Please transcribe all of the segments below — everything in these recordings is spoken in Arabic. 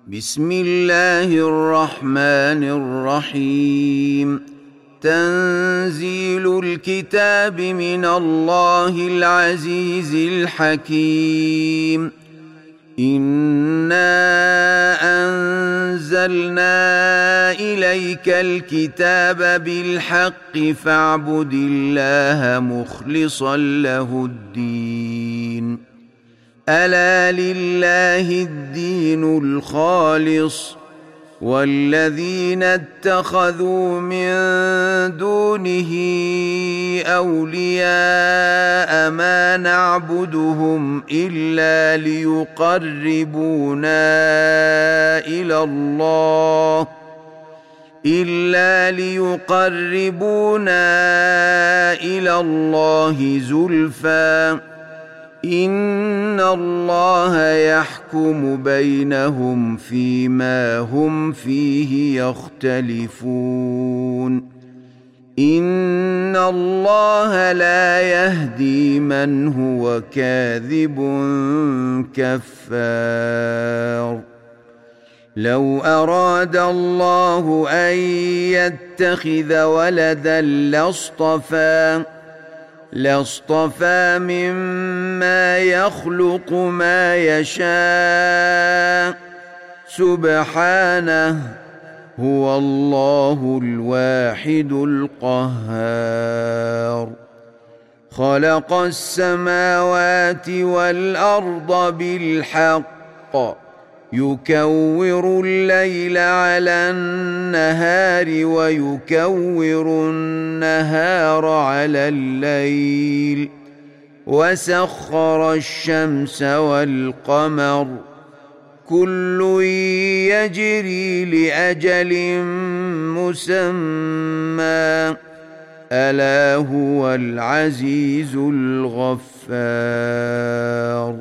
بسم الله الرحمن الرحيم. تنزيل الكتاب من الله العزيز الحكيم. إنا أنزلنا إليك الكتاب بالحق فاعبد الله مخلصا له الدين. ألا لله الدين الخالص والذين اتخذوا من دونه أولياء ما نعبدهم إلا ليقربونا إلى الله زلفى إن الله يحكم بينهم فيما هم فيه يختلفون. إن الله لا يهدي من هو كاذب كفار. لو أراد الله أن يتخذ ولدا لاصطفى مما يخلق ما يشاء سبحانه هو الله الواحد القهار. خلق السماوات والأرض بالحق يكور الليل على النهار ويكور النهار على الليل وسخر الشمس والقمر كل يجري لأجل مسمى ألا هو العزيز الغفار.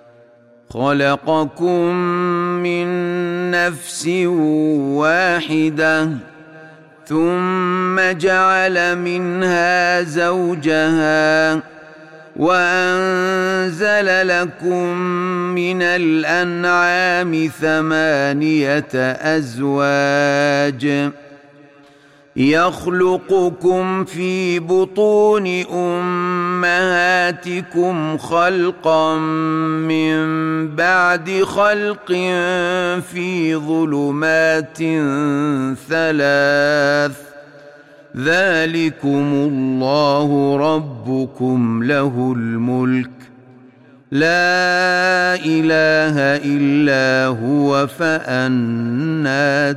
خلقكم من نفس واحدة ثم جعل منها زوجها وأنزل لكم من الأنعام 8 أزواج يخلقكم في بطون أمهاتكم خلقا من بعد خلق في ظلمات 3 ذلكم الله ربكم له الملك لا إله إلا هو فأنى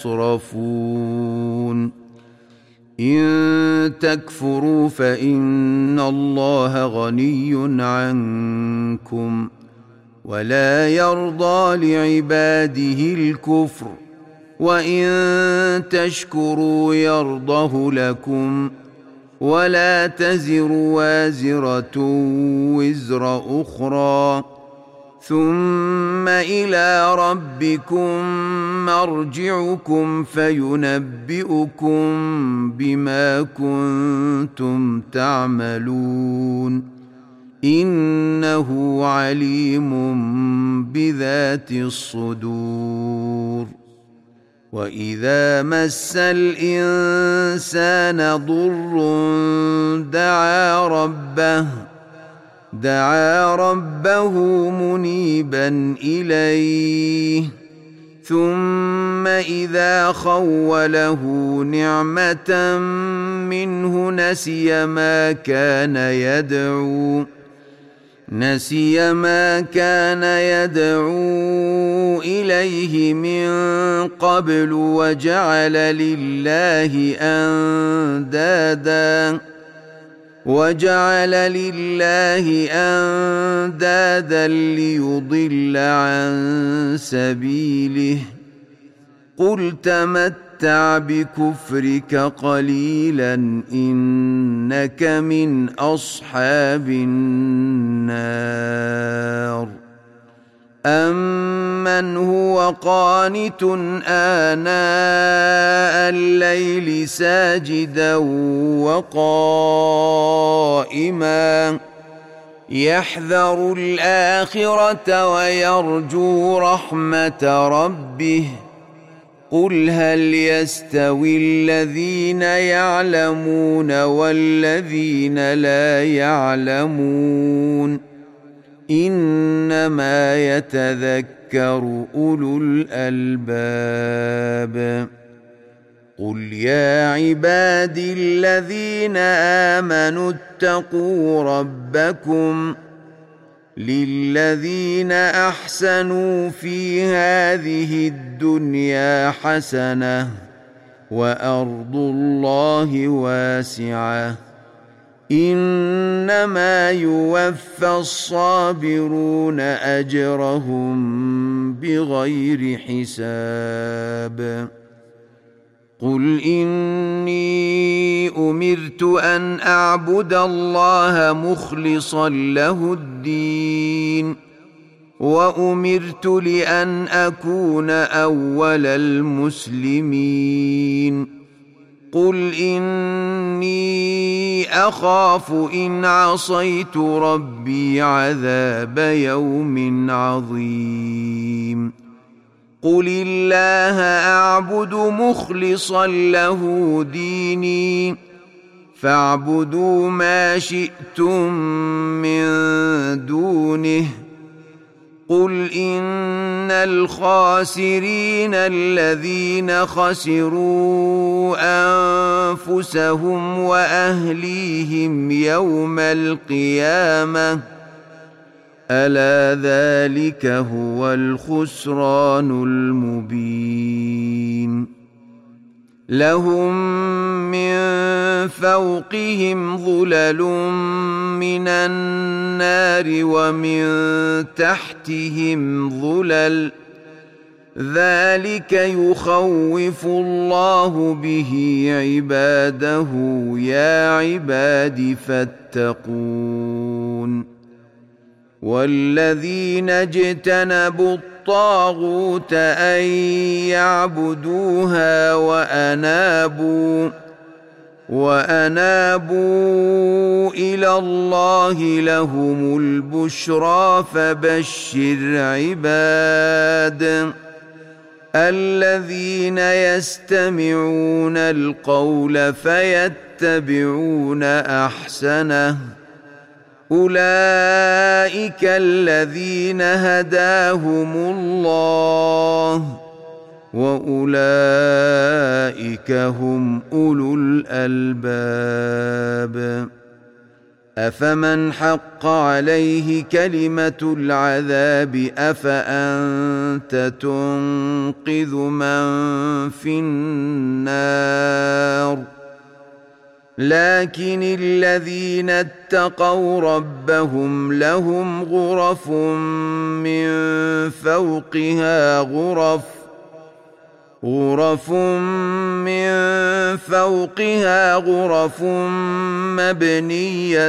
تصرفون. إن تكفروا فإن الله غني عنكم ولا يرضى لعباده الكفر وإن تشكروا يرضه لكم ولا تزر وازرة وزر أخرى ثم إلى ربكم مرجعكم فينبئكم بما كنتم تعملون إنه عليم بذات الصدور. وإذا مس الإنسان ضر دعا ربه منيبا إليه ثم إذا خوله نعمة منه نسي ما كان يدعو إليه من قبل وجعل لله أندادا ليضل عن سبيله قل تمتع بكفرك قليلا إنك من أصحاب النار. أمن هو قانت آناء الليل ساجدا وقائما يحذر الآخرة ويرجو رحمة ربه قل هل يستوي الذين يعلمون والذين لا يعلمون إنما يتذكر أولو الألباب قل يا عبادي الذين آمنوا اتقوا ربكم للذين أحسنوا في هذه الدنيا حسنة وأرض الله واسعة إنما يوفى الصابرون أجرهم بغير حساب قل إني أمرت أن أعبد الله مخلصا له الدين وأمرت لأن أكون أول المسلمين قل إني أخاف إن عصيت ربي عذاب يوم عظيم قل الله أعبد مخلصا له ديني فاعبدوا ما شئتم من دونه قل إن الخاسرين الذين خسروا أنفسهم وأهليهم يوم القيامة ألا ذلك هو الخسران المبين لهم من فوقهم ظلل من النار ومن تحتهم ظلل ذلك يخوف الله به عباده يا عباد فاتقون والذين اجتنبوا الطاغوت أن يعبدوها وأنابوا إلى الله لهم البشرى فبشر عباد الذين يستمعون القول فيتبعون أحسنه أولئك الذين هداهم الله وأولئك هم أولو الألباب أفمن حق عليه كلمة العذاب أفأنت تنقذ من في النار لكن الذين اتقوا ربهم لهم غرف من فوقها غرف مبنية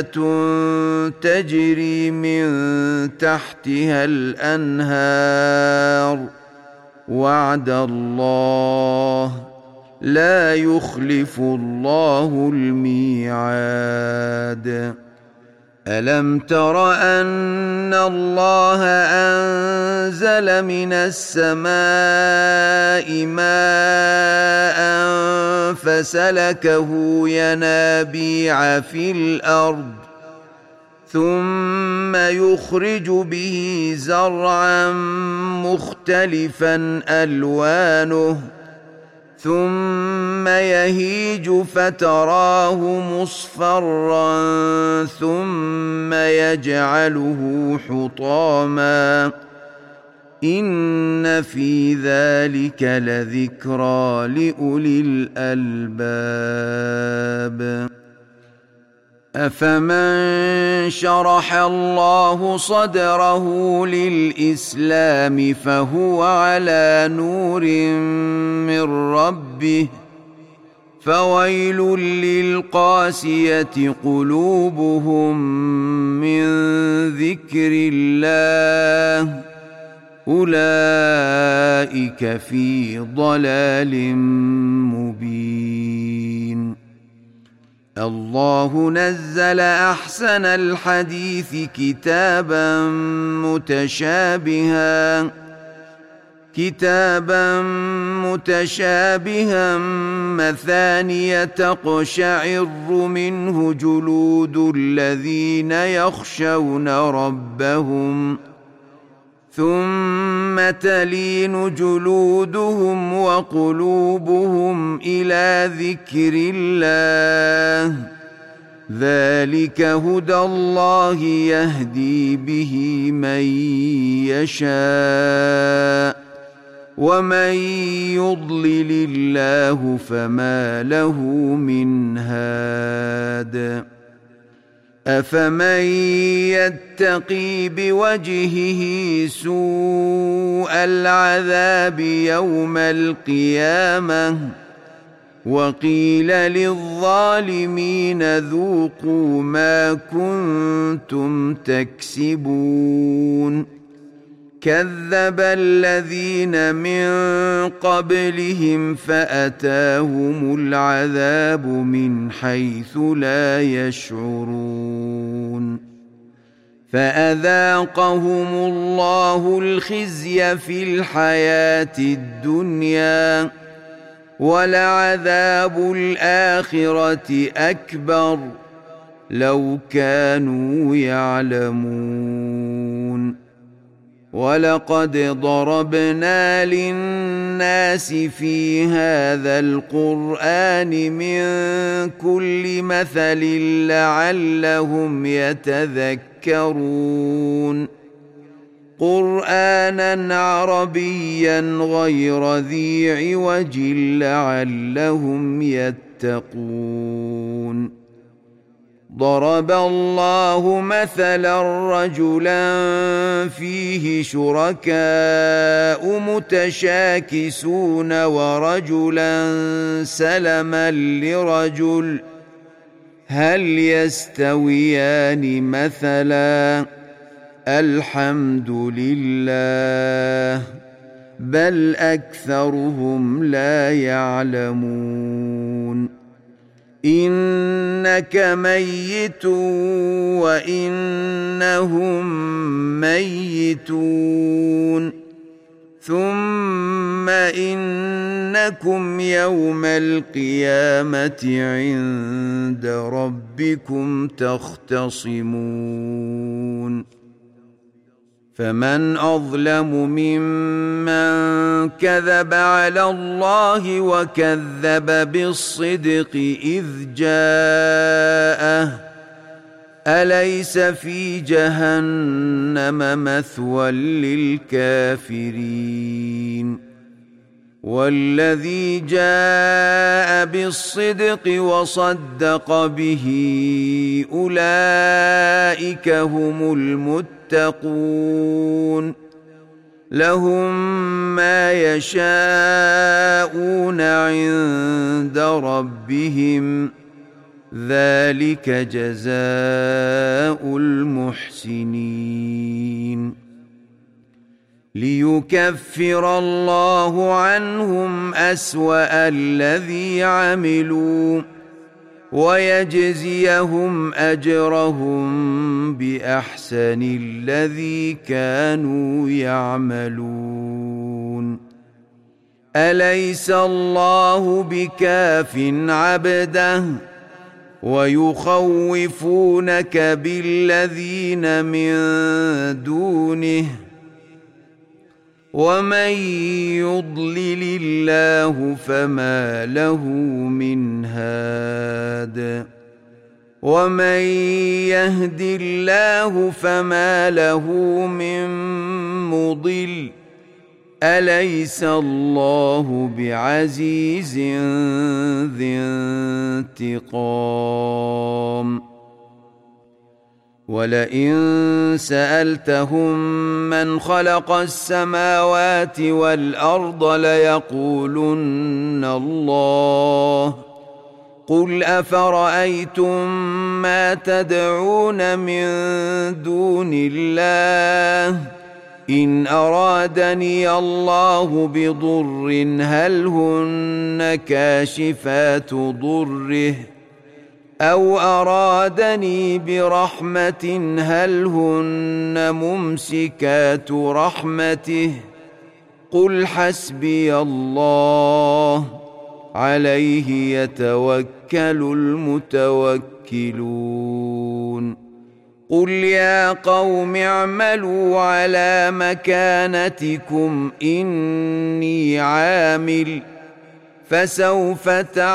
تجري من تحتها الأنهار وعد الله لا يخلف الله الميعاد ألم تر أن الله أنزل من السماء ماء فسلكه ينابيع في الأرض ثم يخرج به زرعا مختلفا ألوانه ثم يهيج فتراه مصفرا ثم يجعله حطاما إن في ذلك لذكرى لأولي الألباب أفمن شرح الله صدره للإسلام فهو على نور من ربه فويل للقاسية قلوبهم من ذكر الله أولئك في ضلال مبين الله نزل أحسن الحديث كتابا متشابها مثانية تقشعر منه جلود الذين يخشون ربهم ثم تلين جلودهم وقلوبهم إلى ذكر الله ذلك هدى الله يهدي به من يشاء ومن يضلل الله فما له من هاد أفمن يتقي بوجهه سوء العذاب يوم القيامة وقيل للظالمين ذوقوا ما كنتم تكسبون كذب الذين من قبلهم فأتاهم العذاب من حيث لا يشعرون فأذاقهم الله الخزي في الحياة الدنيا ولعذاب الآخرة أكبر لو كانوا يعلمون ولقد ضربنا للناس في هذا القرآن من كل مثل لعلهم يتذكرون قرآنا عربيا غير ذي عوج لعلهم يتقون ضرب الله مثلا رجلا فيه شركاء متشاكسون ورجلا سلما لرجل هل يستويان مثلا الحمد لله بل أكثرهم لا يعلمون إنك ميت وإنهم ميتون ثم إنكم يوم القيامة عند ربكم تختصمون فمن أظلم ممن كذب على الله وكذب بالصدق إذ جاءه أليس في جهنم مثوى للكافرين والذي جاء بالصدق وصدق به أولئك هم المتقون لهم ما يشاءون عند ربهم ذلك جزاء المحسنين ليكفر الله عنهم أسوأ الذي عملوا ويجزيهم أجرهم بأحسن الذي كانوا يعملون أليس الله بكاف عبده ويخوفونك بالذين من دونه ومن يضلل الله فما له من هاد ومن يهد الله فما له من مضل أليس الله بعزيز ذي انتقام ولئن سألتهم من خلق السماوات والأرض ليقولن الله قل أفرأيتم ما تدعون من دون الله إن أرادني الله بضر هل هن كاشفات ضره أو أرادني برحمة هل هن ممسكات رحمته قل حسبي الله عليه يتوكل المتوكلون قل يا قوم اعملوا على مكانتكم إني عامل فسوف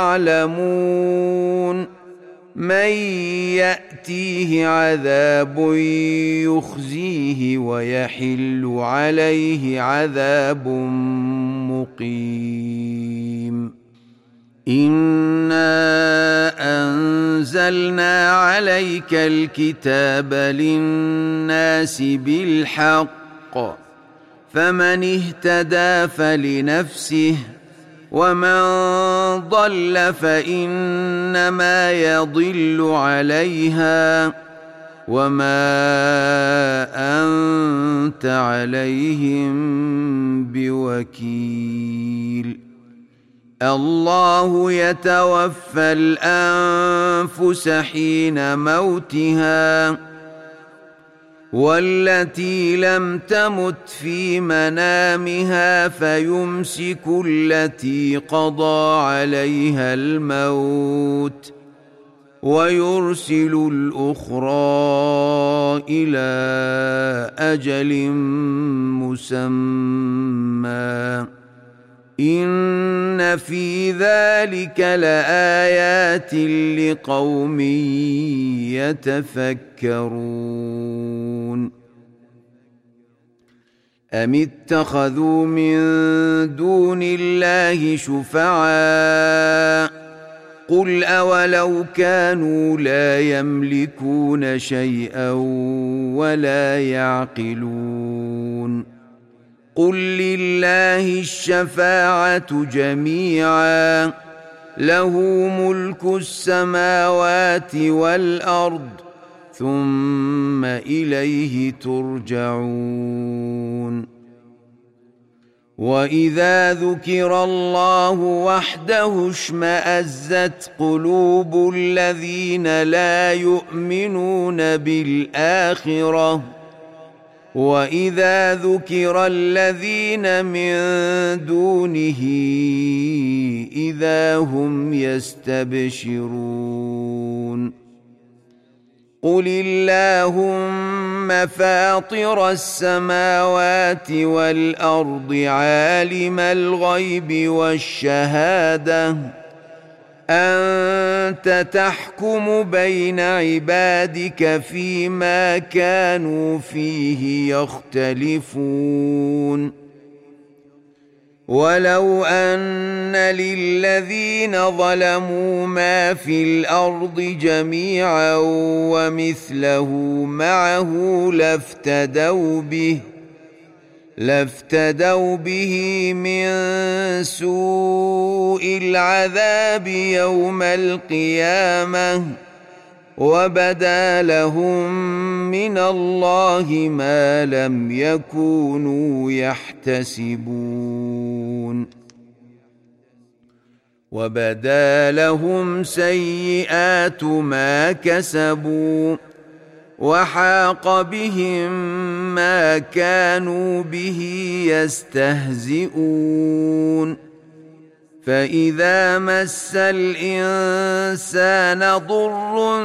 تعلمون من يأتيه عذاب يخزيه ويحل عليه عذاب مقيم إنا أنزلنا عليك الكتاب للناس بالحق فمن اهتدى فلنفسه ومن ضل فإنما يضل عليها وما أنت عليهم بوكيل الله يتوفى الأنفس حين موتها والتي لم تمت في منامها فيمسك التي قضى عليها الموت ويرسل الأخرى إلى أجل مسمى إن في ذلك لآيات لقوم يتفكرون أم اتخذوا من دون الله شفعاء قل أولو كانوا لا يملكون شيئا ولا يعقلون قل لله الشفاعة جميعا له ملك السماوات والأرض ثم إليه ترجعون وإذا ذكر الله وحده اشمأزت قلوب الذين لا يؤمنون بالآخرة وإذا ذكر الذين من دونه إذا هم يستبشرون قل اللهم فاطر السماوات والأرض عالم الغيب والشهادة أنت تحكم بين عبادك فيما كانوا فيه يختلفون ولو أن للذين ظلموا ما في الأرض جميعا ومثله معه لافتدوا به من سوء العذاب يوم القيامة وبدا لهم من الله ما لم يكونوا يحتسبون وبدا لهم سيئات ما كسبوا وحاق بهم ما كانوا به يستهزئون فإذا مس الإنسان ضر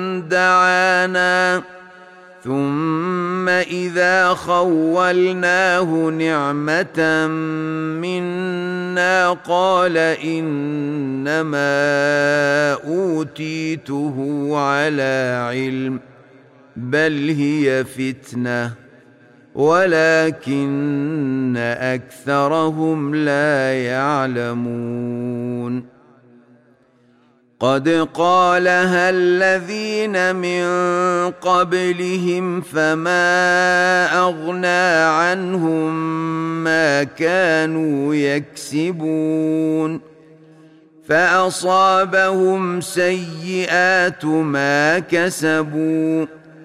دعانا ثم إذا خولناه نعمة منا قال إنما أوتيته على علم بل هي فتنة ولكن أكثرهم لا يعلمون قد قالها الذين من قبلهم فما أغنى عنهم ما كانوا يكسبون فأصابهم سيئات ما كسبوا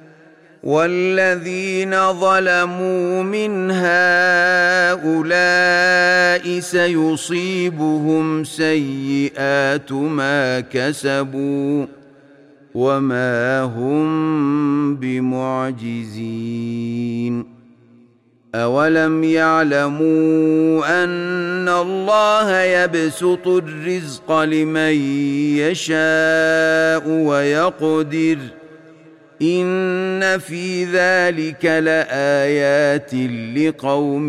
والذين ظلموا من هؤلاء سيصيبهم سيئات ما كسبوا وما هم بمعجزين. أولم يعلموا أن الله يبسط الرزق لمن يشاء ويقدر إن في ذلك لآيات لقوم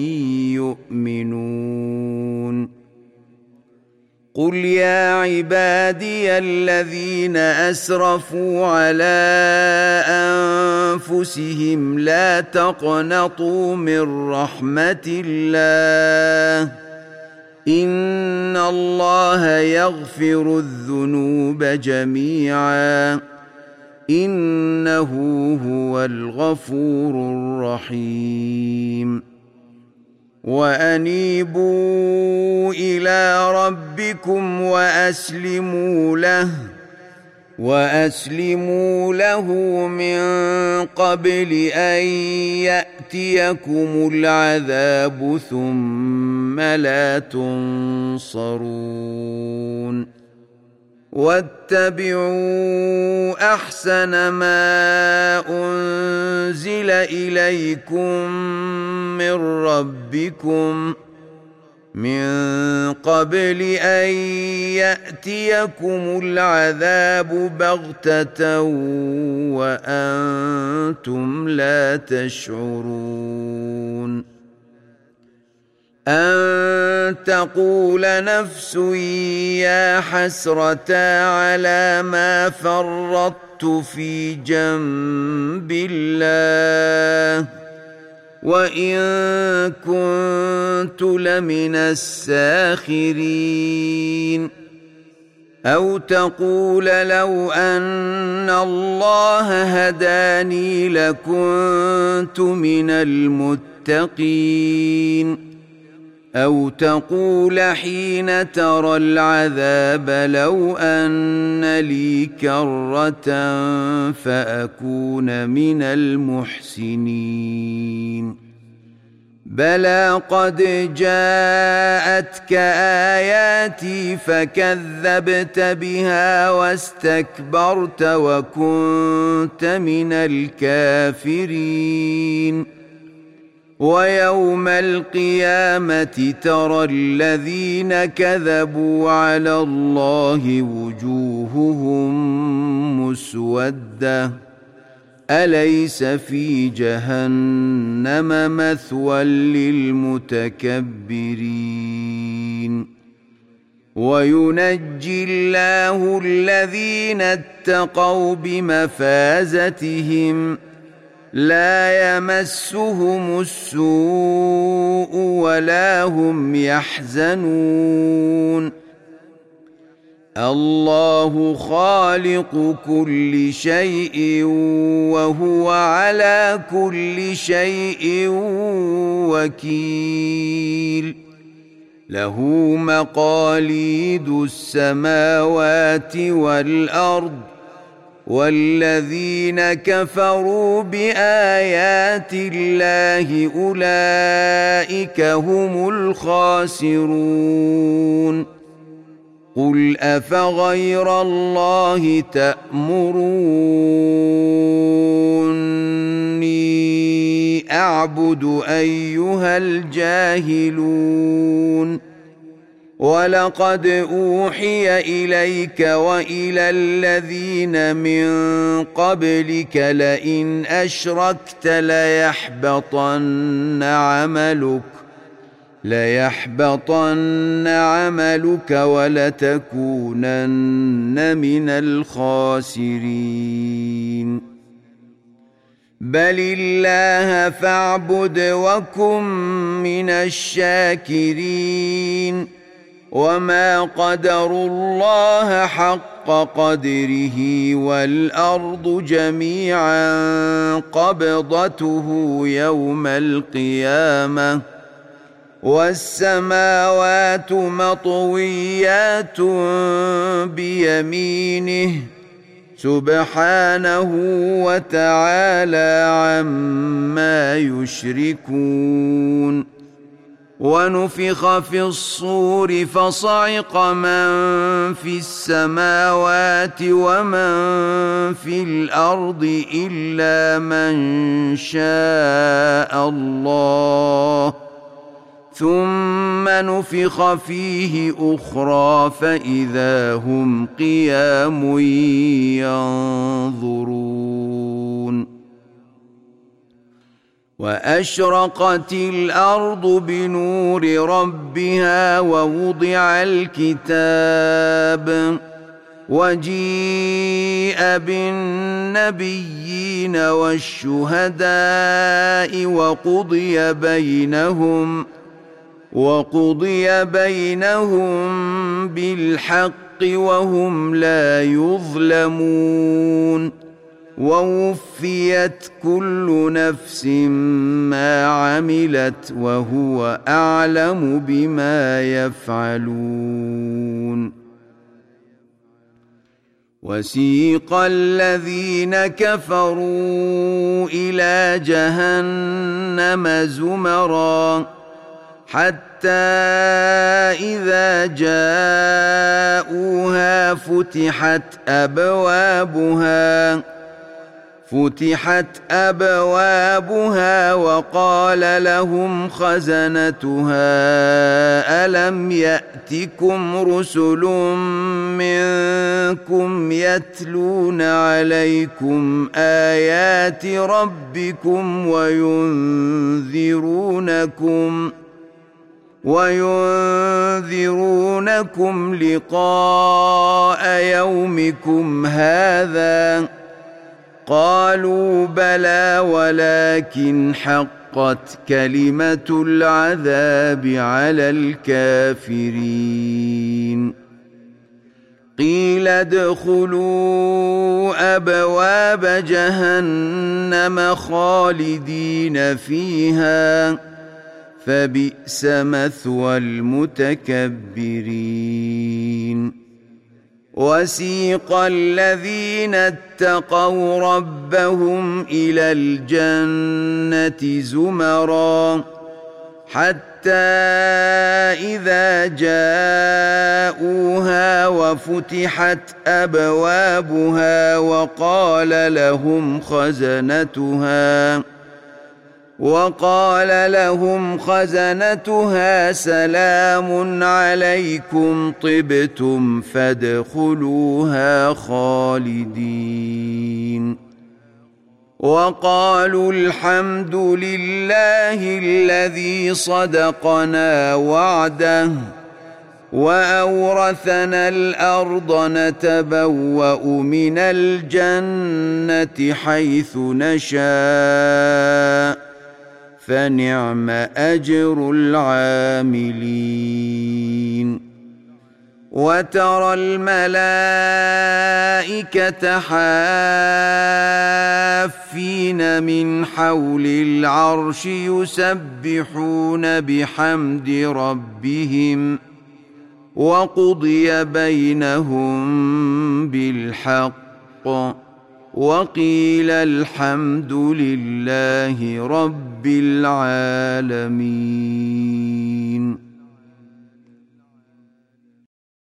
يؤمنون. قل يا عبادي الذين أسرفوا على أنفسهم لا تقنطوا من رحمة الله إن الله يغفر الذنوب جميعا إنه هو الغفور الرحيم. وأنيبوا إلى ربكم وأسلموا له من قبل أن يأتيكم العذاب ثم لا تنصرون. واتبعوا أحسن ما أنزل إليكم من ربكم من قبل أن يأتيكم العذاب بغتة وأنتم لا تشعرون. أن تقول نفس يا حسرة على ما فرطت في جنب الله وإن كنت لمن الساخرين. أو تقول لو أن الله هداني لكنت من المتقين. أو تقول حين ترى العذاب لو أن لي كرة فأكون من المحسنين. بلى قد جاءتك آياتي فكذبت بها واستكبرت وكنت من الكافرين. ويوم القيامة ترى الذين كذبوا على الله وجوههم مسودة أليس في جهنم مثوى للمتكبرين. وينجي الله الذين اتقوا بمفازتهم لا يمسهم السوء ولا هم يحزنون. الله خالق كل شيء وهو على كل شيء وكيل. له مقاليد السماوات والأرض والذين كفروا بآيات الله أولئك هم الخاسرون. قل أفغير الله تأمروني أعبد أيها الجاهلون. ولقد أوحي إليك وإلى الذين من قبلك لئن أشركت ليحبطن عملك ولتكونن من الخاسرين. بل الله فاعبد وكن من الشاكرين. وما قدروا الله حق قدره والأرض جميعا قبضته يوم القيامة والسماوات مطويات بيمينه سبحانه وتعالى عما يشركون. ونفخ في الصور فصعق من في السماوات ومن في الأرض إلا من شاء الله ثم نفخ فيه أخرى فإذا هم قيام ينظرون وأشرقت الأرض بنور ربها ووضع الكتاب وجيء بالنبيين والشهداء وقضي بينهم بالحق وهم لا يظلمون ووفيت كل نفس ما عملت وهو أعلم بما يفعلون وسيق الذين كفروا إلى جهنم زمرا حتى إذا جاءوها فتحت أبوابها وقال لهم خزنتها ألم يأتكم رسل منكم يتلون عليكم آيات ربكم وينذرونكم لقاء يومكم هذا قالوا بلى ولكن حقت كلمة العذاب على الكافرين قيل ادخلوا أبواب جهنم خالدين فيها فبئس مثوى المتكبرين وسيق الذين اتقوا ربهم إلى الجنة زمرا حتى إذا جاءوها وفتحت أبوابها وقال لهم خزنتها سلام عليكم طبتم فادخلوها خالدين وقالوا الحمد لله الذي صدقنا وعده وأورثنا الأرض نتبوأ من الجنة حيث نشاء فنعم أجر العاملين وترى الملائكة حافين من حول العرش يسبحون بحمد ربهم وقضي بينهم بالحق وقيل الحمد لله رب العالمين.